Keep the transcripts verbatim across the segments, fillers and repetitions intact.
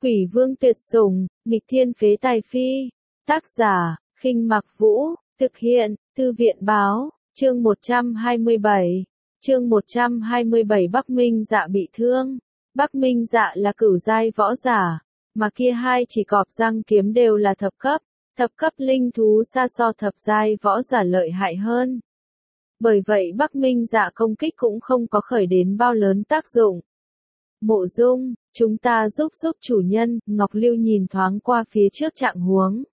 Quỷ vương tuyệt sủng, nghịch thiên phế tài phi. Tác giả, Khinh Mặc Vũ, thực hiện, Thư viện báo, chương một trăm hai mươi bảy. Chương một trăm hai mươi bảy Bắc Minh Dạ bị thương. Bắc Minh Dạ là cửu giai võ giả, mà kia hai chỉ cọp răng kiếm đều là thập cấp. Thập cấp linh thú xa so thập giai võ giả lợi hại hơn. Bởi vậy Bắc Minh Dạ công kích cũng không có khởi đến bao lớn tác dụng. Mộ Dung, chúng ta giúp giúp chủ nhân, Ngọc Lưu nhìn thoáng qua phía trước trạng huống.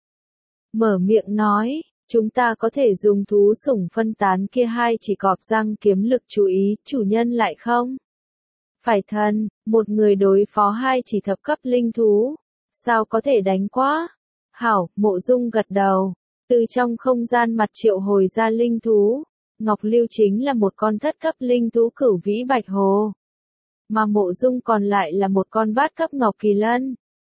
Mở miệng nói, chúng ta có thể dùng thú sủng phân tán kia hai chỉ cọp răng kiếm lực chú ý, chủ nhân lại không? Phải thần, một người đối phó hai chỉ thập cấp linh thú, sao có thể đánh quá? Hảo, Mộ Dung gật đầu, từ trong không gian mặt triệu hồi ra linh thú. Ngọc Lưu chính là một con thất cấp linh thú cửu vĩ bạch hồ. Mà Mộ Dung còn lại là một con bát cấp ngọc kỳ lân.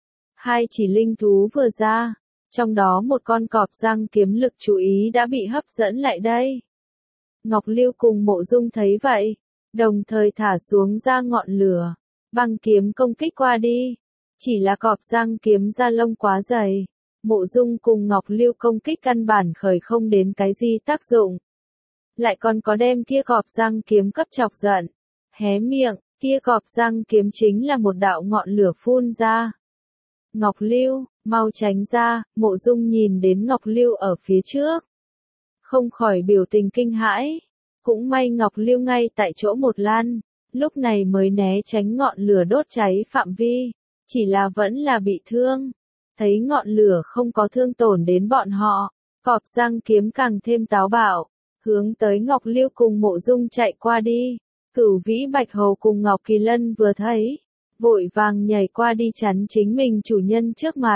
Hai chỉ linh thú vừa ra, trong đó một con cọp răng kiếm lực chú ý đã bị hấp dẫn lại đây. Ngọc Lưu cùng Mộ Dung thấy vậy, đồng thời thả xuống ra ngọn lửa, băng kiếm công kích qua đi. Chỉ là cọp răng kiếm da lông quá dày, Mộ Dung cùng Ngọc Lưu công kích căn bản khởi không đến cái gì tác dụng. Lại còn có đem kia cọp răng kiếm cấp chọc giận, hé miệng, kia cọp răng kiếm chính là một đạo ngọn lửa phun ra. Ngọc Lưu, mau tránh ra, Mộ Dung nhìn đến Ngọc Lưu ở phía trước, không khỏi biểu tình kinh hãi. Cũng may Ngọc Lưu ngay tại chỗ một lan, lúc này mới né tránh ngọn lửa đốt cháy phạm vi, chỉ là vẫn là bị thương. Thấy ngọn lửa không có thương tổn đến bọn họ, cọp răng kiếm càng thêm táo bạo, hướng tới Ngọc Lưu cùng Mộ Dung chạy qua đi. Cửu vĩ bạch hầu cùng Ngọc Kỳ Lân vừa thấy, vội vàng nhảy qua đi chắn chính mình chủ nhân trước mặt.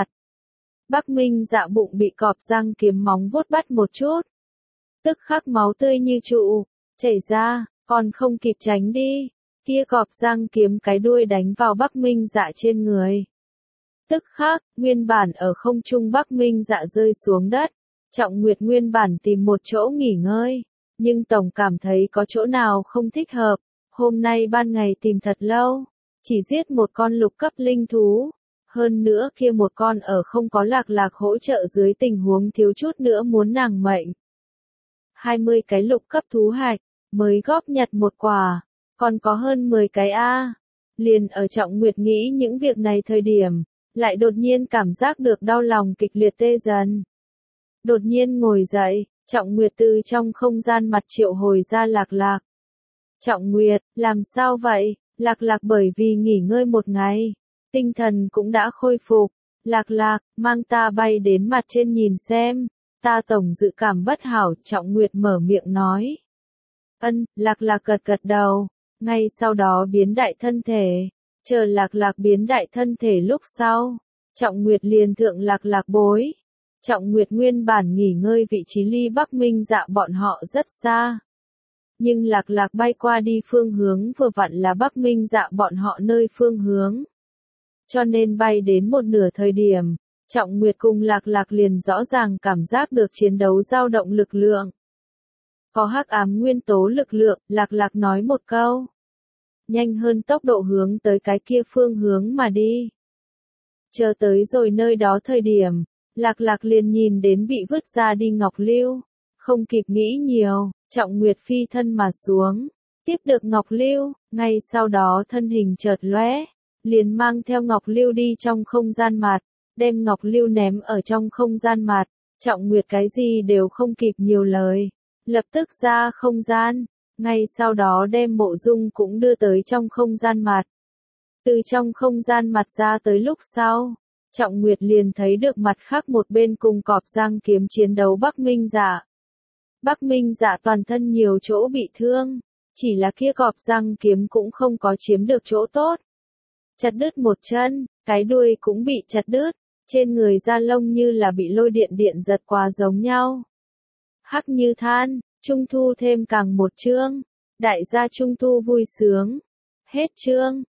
Bắc Minh Dạ bụng bị cọp răng kiếm móng vuốt bắt một chút, tức khắc máu tươi như trụ chảy ra, còn không kịp tránh đi, kia cọp răng kiếm cái đuôi đánh vào Bắc Minh Dạ trên người. Tức khắc, nguyên bản ở không trung Bắc Minh Dạ rơi xuống đất. Trọng Nguyệt nguyên bản tìm một chỗ nghỉ ngơi, nhưng tổng cảm thấy có chỗ nào không thích hợp. Hôm nay ban ngày tìm thật lâu, chỉ giết một con lục cấp linh thú. Hơn nữa kia một con ở không có Lạc Lạc hỗ trợ dưới tình huống thiếu chút nữa muốn nàng mệnh. hai mươi cái lục cấp thú hạch, mới góp nhặt một quả, còn có hơn mười cái A. Liền ở Trọng Nguyệt nghĩ những việc này thời điểm, lại đột nhiên cảm giác được đau lòng kịch liệt tê dần. Đột nhiên ngồi dậy, Trọng Nguyệt từ trong không gian mặt triệu hồi ra Lạc Lạc. Trọng Nguyệt, làm sao vậy? Lạc Lạc bởi vì nghỉ ngơi một ngày, tinh thần cũng đã khôi phục. Lạc Lạc, mang ta bay đến mặt trên nhìn xem, ta tổng dự cảm bất hảo, Trọng Nguyệt mở miệng nói. Ân, Lạc Lạc gật gật đầu, ngay sau đó biến đại thân thể, chờ Lạc Lạc biến đại thân thể lúc sau, Trọng Nguyệt liền thượng Lạc Lạc bối. Trọng Nguyệt nguyên bản nghỉ ngơi vị trí ly Bắc Minh Dạ bọn họ rất xa. Nhưng Lạc Lạc bay qua đi phương hướng vừa vặn là Bắc Minh Dạ bọn họ nơi phương hướng. Cho nên bay đến một nửa thời điểm, Trọng Nguyệt cùng Lạc Lạc liền rõ ràng cảm giác được chiến đấu dao động lực lượng. Có hắc ám nguyên tố lực lượng, Lạc Lạc nói một câu. Nhanh hơn tốc độ hướng tới cái kia phương hướng mà đi. Chờ tới rồi nơi đó thời điểm, Lạc Lạc liền nhìn đến bị vứt ra đi Ngọc Lưu, không kịp nghĩ nhiều, Trọng Nguyệt phi thân mà xuống, tiếp được Ngọc Lưu, ngay sau đó thân hình chợt lóe, liền mang theo Ngọc Lưu đi trong không gian mặt, đem Ngọc Lưu ném ở trong không gian mặt. Trọng Nguyệt cái gì đều không kịp nhiều lời, lập tức ra không gian, ngay sau đó đem Mộ Dung cũng đưa tới trong không gian mặt. Từ trong không gian mặt ra tới lúc sau, Trọng Nguyệt liền thấy được mặt khác một bên cùng cọp răng kiếm chiến đấu Bắc Minh Dạ. Bắc Minh Dạ toàn thân nhiều chỗ bị thương, chỉ là kia cọp răng kiếm cũng không có chiếm được chỗ tốt. Chặt đứt một chân, cái đuôi cũng bị chặt đứt, trên người da lông như là bị lôi điện điện giật qua giống nhau. Hắc như than, Trung thu thêm càng một chương, đại gia Trung thu vui sướng. Hết chương.